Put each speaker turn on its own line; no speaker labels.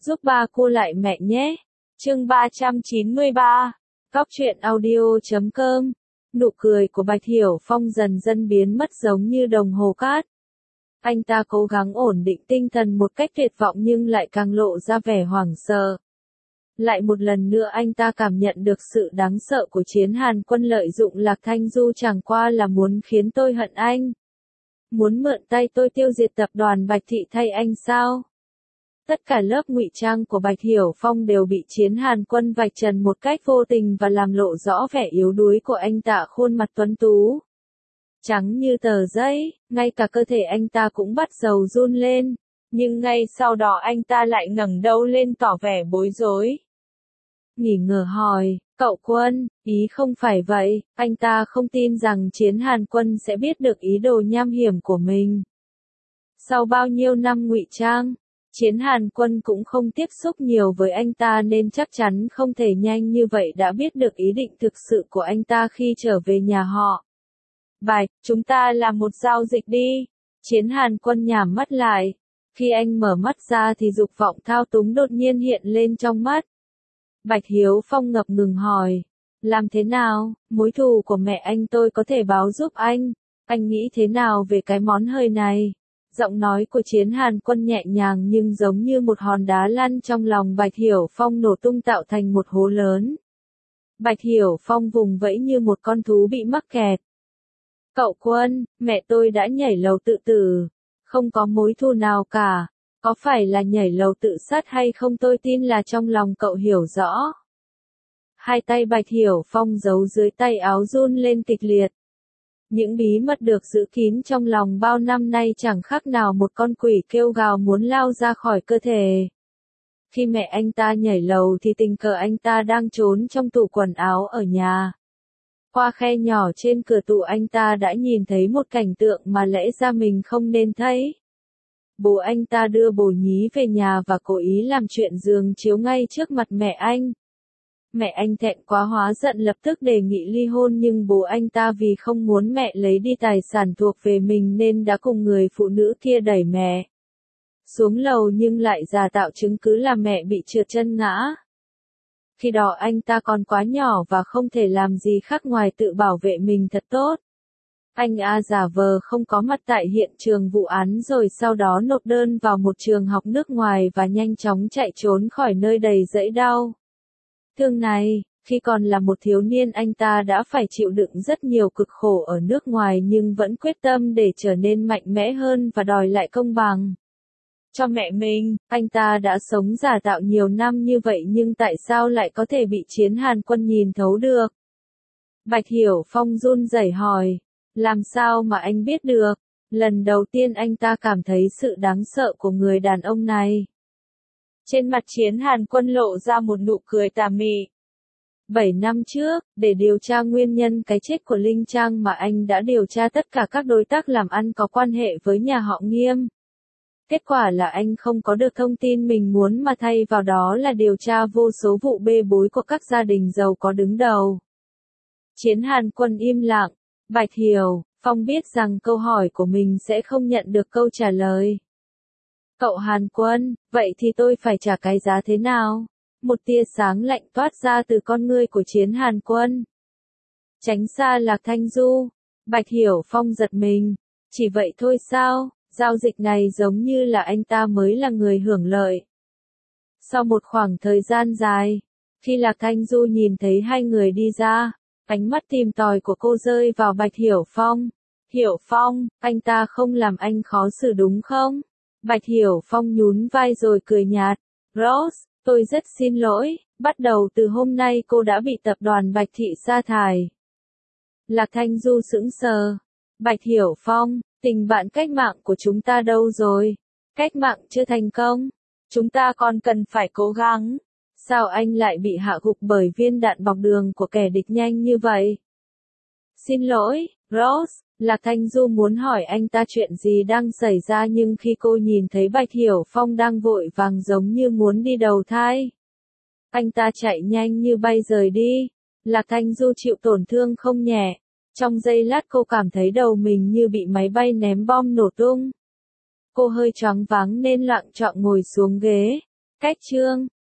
giúp ba cô lại mẹ nhé. Chương 393. Góc truyện audio.com. Nụ cười của Bạch Hiểu Phong dần dần biến mất giống như đồng hồ cát. Anh ta cố gắng ổn định tinh thần một cách tuyệt vọng nhưng lại càng lộ ra vẻ hoảng sợ. Lại một lần nữa anh ta cảm nhận được sự đáng sợ của Chiến Hàn Quân lợi dụng Lạc Thanh Du chẳng qua là muốn khiến tôi hận anh. Muốn mượn tay tôi tiêu diệt tập đoàn Bạch Thị thay anh sao? Tất cả lớp ngụy trang của Bạch Hiểu Phong đều bị Chiến Hàn Quân vạch trần một cách vô tình và làm lộ rõ vẻ yếu đuối của anh ta. Khuôn mặt tuấn tú trắng như tờ giấy, ngay cả cơ thể anh ta cũng bắt đầu run lên, nhưng ngay sau đó anh ta lại ngẩng đầu lên tỏ vẻ bối rối. Nghi ngờ hỏi, cậu Quân, ý không phải vậy, anh ta không tin rằng Chiến Hàn Quân sẽ biết được ý đồ nham hiểm của mình. Sau bao nhiêu năm ngụy trang, Chiến Hàn Quân cũng không tiếp xúc nhiều với anh ta nên chắc chắn không thể nhanh như vậy đã biết được ý định thực sự của anh ta khi trở về nhà họ. Bạch, chúng ta làm một giao dịch đi. Chiến Hàn Quân nhắm mắt lại. Khi anh mở mắt ra thì dục vọng thao túng đột nhiên hiện lên trong mắt. Bạch Hiếu Phong ngập ngừng hỏi. Làm thế nào, mối thù của mẹ anh tôi có thể báo giúp anh? Anh nghĩ thế nào về cái món hời này? Giọng nói của Chiến Hàn Quân nhẹ nhàng nhưng giống như một hòn đá lăn trong lòng Bạch Hiểu Phong nổ tung tạo thành một hố lớn. Bạch Hiểu Phong vùng vẫy như một con thú bị mắc kẹt. Cậu Quân, mẹ tôi đã nhảy lầu tự tử. Không có mối thù nào cả. Có phải là nhảy lầu tự sát hay không tôi tin là trong lòng cậu hiểu rõ. Hai tay Bạch Hiểu Phong giấu dưới tay áo run lên kịch liệt. Những bí mật được giữ kín trong lòng bao năm nay chẳng khác nào một con quỷ kêu gào muốn lao ra khỏi cơ thể. Khi mẹ anh ta nhảy lầu thì tình cờ anh ta đang trốn trong tủ quần áo ở nhà. Qua khe nhỏ trên cửa tủ anh ta đã nhìn thấy một cảnh tượng mà lẽ ra mình không nên thấy. Bố anh ta đưa bồ nhí về nhà và cố ý làm chuyện giường chiếu ngay trước mặt mẹ anh. Mẹ anh thẹn quá hóa giận lập tức đề nghị ly hôn nhưng bố anh ta vì không muốn mẹ lấy đi tài sản thuộc về mình nên đã cùng người phụ nữ kia đẩy mẹ xuống lầu nhưng lại giả tạo chứng cứ là mẹ bị trượt chân ngã. Khi đó anh ta còn quá nhỏ và không thể làm gì khác ngoài tự bảo vệ mình thật tốt. Anh giả vờ không có mặt tại hiện trường vụ án rồi sau đó nộp đơn vào một trường học nước ngoài và nhanh chóng chạy trốn khỏi nơi đầy dẫy đau thương này. Khi còn là một thiếu niên anh ta đã phải chịu đựng rất nhiều cực khổ ở nước ngoài nhưng vẫn quyết tâm để trở nên mạnh mẽ hơn và đòi lại công bằng cho mẹ mình. Anh ta đã sống giả tạo nhiều năm như vậy nhưng tại sao lại có thể bị Chiến Hàn Quân nhìn thấu được? Bạch Hiểu Phong run rẩy hỏi. Làm sao mà anh biết được? Lần đầu tiên anh ta cảm thấy sự đáng sợ của người đàn ông này. Trên mặt Chiến Hàn Quân lộ ra một nụ cười tà mị. 7 năm trước, để điều tra nguyên nhân cái chết của Linh Trang mà anh đã điều tra tất cả các đối tác làm ăn có quan hệ với nhà họ Nghiêm. Kết quả là anh không có được thông tin mình muốn mà thay vào đó là điều tra vô số vụ bê bối của các gia đình giàu có đứng đầu. Chiến Hàn Quân im lặng. Bạch Hiểu Phong biết rằng câu hỏi của mình sẽ không nhận được câu trả lời. Cậu Hàn Quân, vậy thì tôi phải trả cái giá thế nào? Một tia sáng lạnh toát ra từ con ngươi của Chiến Hàn Quân. Tránh xa Lạc Thanh Du. Bạch Hiểu Phong giật mình. Chỉ vậy thôi sao? Giao dịch này giống như là anh ta mới là người hưởng lợi. Sau một khoảng thời gian dài, khi Lạc Thanh Du nhìn thấy hai người đi ra, ánh mắt tìm tòi của cô rơi vào Bạch Hiểu Phong. Hiểu Phong, anh ta không làm anh khó xử đúng không? Bạch Hiểu Phong nhún vai rồi cười nhạt. Rose, tôi rất xin lỗi, bắt đầu từ hôm nay cô đã bị tập đoàn Bạch Thị sa thải. Lạc Thanh Du sững sờ. Bạch Hiểu Phong, tình bạn cách mạng của chúng ta đâu rồi? Cách mạng chưa thành công. Chúng ta còn cần phải cố gắng. Sao anh lại bị hạ gục bởi viên đạn bọc đường của kẻ địch nhanh như vậy? Xin lỗi, Rose. Lạc Thanh Du muốn hỏi anh ta chuyện gì đang xảy ra nhưng khi cô nhìn thấy Bạch Hiểu Phong đang vội vàng giống như muốn đi đầu thai. Anh ta chạy nhanh như bay rời đi. Lạc Thanh Du chịu tổn thương không nhẹ. Trong giây lát cô cảm thấy đầu mình như bị máy bay ném bom nổ tung. Cô hơi choáng váng nên loạng choạng ngồi xuống ghế. Cách chương